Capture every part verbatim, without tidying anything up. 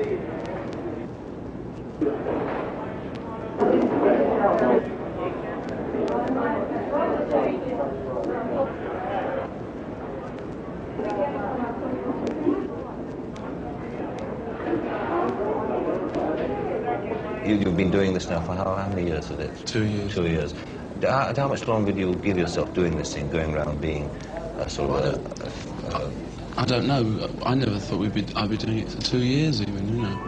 You, you've been doing this now for how, how many years is it? Two years. Two years. How, how much longer do you give yourself doing this thing, going around being a sort of a, a, a... I don't know. I never thought we'd be, I'd be doing it for two years even, you know.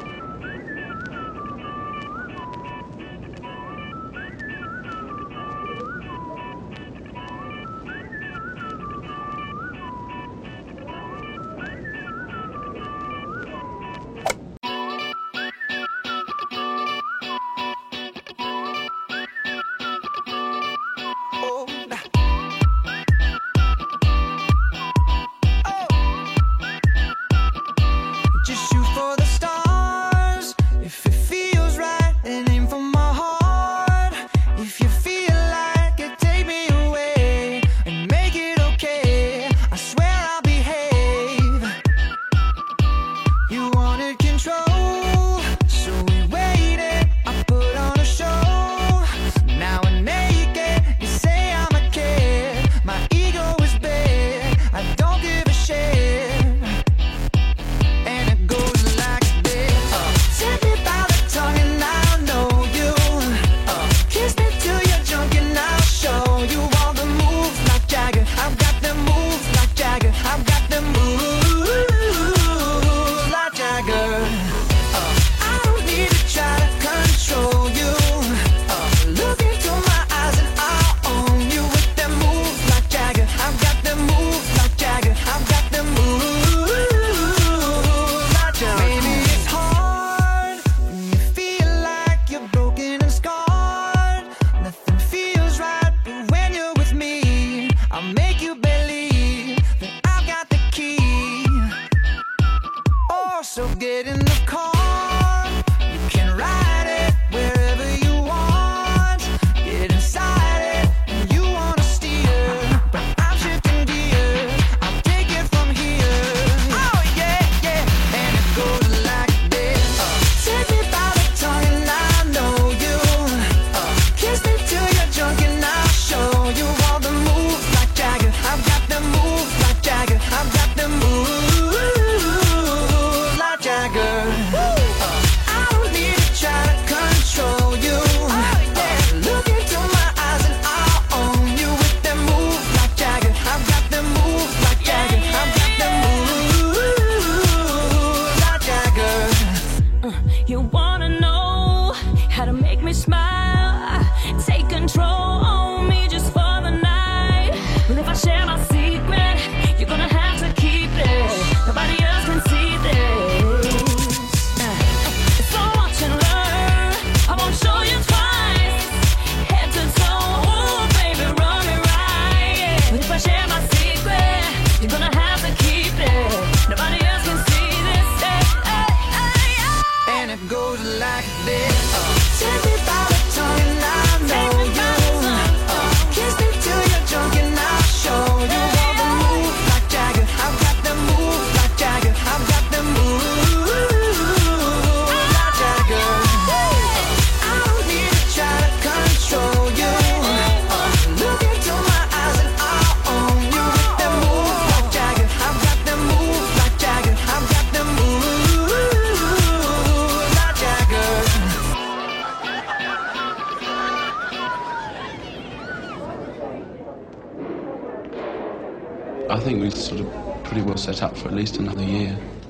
So get in the car, you can ride it wherever you want. Get inside it, and you wanna steer, but I'm shifting gears, I'll take it from here. Oh yeah, yeah, and it goes like this. uh, Take me by the tongue and I know you. uh, Kiss me till you're drunk and I'll show you all the moves like Jagger. I've got the moves like Jagger. I've got the moves. You wanna know how to make me smile? Take control on me just for the night. Well, if I share my secret, you're gonna have to keep it. Nobody else can see this. It's so watch and learn. I won't show you twice. Head to toe, ooh, baby, run me right. But if I share my secret, you're gonna have to keep it. Nobody else can see this. And it goes like this. uh, Take me by the tongue and I know you. uh, Kiss me till you're drunk and I'll show you all the moves like Jagger. I've got the moves like Jagger. I've got the moves like Jagger. uh, I don't need to try to control you. uh, Look into my eyes and I'll own you with the moves like Jagger. I've got the moves like Jagger. I've got the moves. I think we're sort of pretty well set up for at least another year.